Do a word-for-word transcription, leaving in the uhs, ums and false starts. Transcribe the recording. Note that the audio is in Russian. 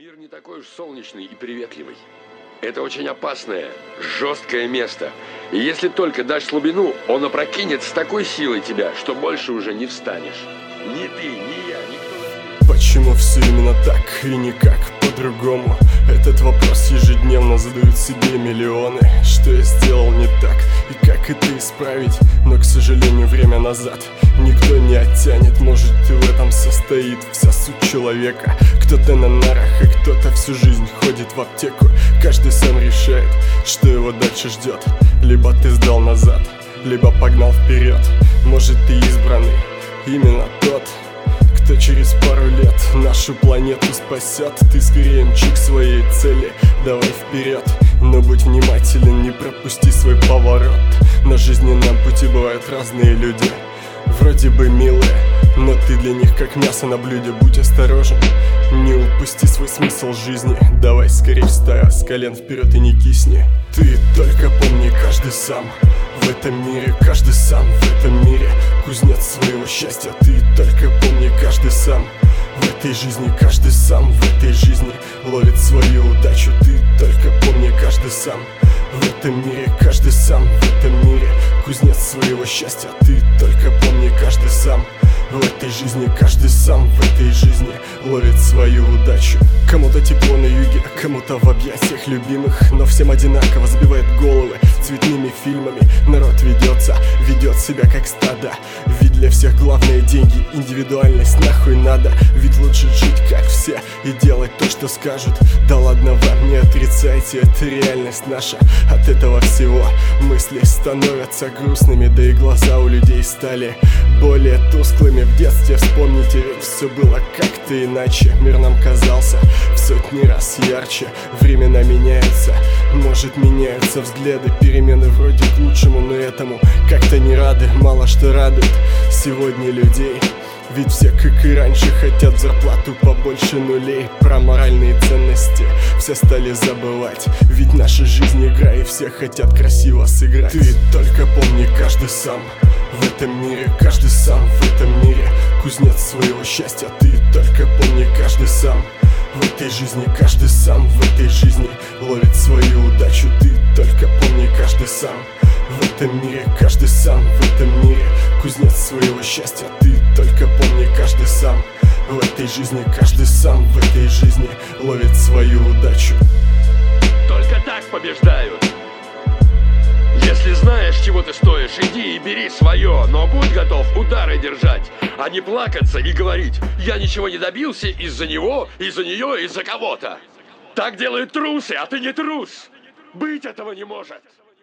Мир не такой уж солнечный и приветливый. Это очень опасное, жесткое место. И если только дашь слабину, он опрокинет с такой силой тебя, что больше уже не встанешь. Ни ты, ни я, никто... Почему все именно так и никак по-другому? Этот вопрос ежедневно задают себе миллионы. Что я сделал не так и как это исправить? Но, к сожалению, время назад никто не оттянет. Может, и в этом состоит вся суть человека. Кто-то на нарах, и кто-то всю жизнь ходит в аптеку. Каждый сам решает, что его дальше ждет. Либо ты сдал назад, либо погнал вперед. Может, ты избранный, именно тот, кто через пару лет нашу планету спасет. Ты скорее мчи к своей цели, давай вперед. Но будь внимателен, не пропусти свой поворот. На жизненном пути бывают разные люди, вроде бы милые, но ты для них как мясо на блюде. Будь осторожен, не упусти свой смысл жизни. Давай скорее встань с колен вперед и не кисни. Ты только помни, каждый сам в этом мире, каждый сам в этом мире кузнец своего счастья. Ты только помни, каждый сам в этой жизни, каждый сам в этой жизни ловит свою удачу. Ты только помни, каждый сам в этом мире, каждый сам в этом мире кузнец своего счастья. Ты только помни, каждый сам в этой жизни, каждый сам в этой жизни ловит свою удачу. Кому-то тепло на юге, кому-то в объятиях любимых, но всем одинаково забивает головы цветными фильмами. Народ ведется, ведет себя как стадо. Ведь для всех главное деньги, индивидуальность нахуй надо. Ведь лучше жить как все и делать то, что скажут. Да ладно вам, не отрицайте, это реальность наша. От этого всего мысли становятся грустными, да и глаза у людей стали более тусклыми. В детстве вспомните, ведь все было как-то иначе. Мир нам казался в сотни раз ярче. Времена меняются, может меняются взгляды. Перемены вроде к лучшему, но этому как-то не рады. Мало что радует сегодня людей, ведь все, как и раньше, хотят зарплату побольше нулей. Про моральные ценности все стали забывать, ведь наша жизнь игра, и все хотят красиво сыграть. Ты только помни, каждый сам в этом мире, каждый сам в этом мире кузнец своего счастья. Ты только помни, каждый сам в этой жизни, каждый сам в этой жизни ловит свою удачу. Ты только помни, каждый сам в этом мире, каждый сам в этом мире кузнец своего счастья. Ты только помни, каждый сам в этой жизни, каждый сам в этой жизни ловит свою удачу. Только так побеждают. Если знаешь, чего ты стоишь, иди и бери свое, но будь готов удары держать, а не плакаться и говорить: я ничего не добился из-за него, из-за нее, из-за кого-то. Так делают трусы, а ты не трус. Быть этого не может.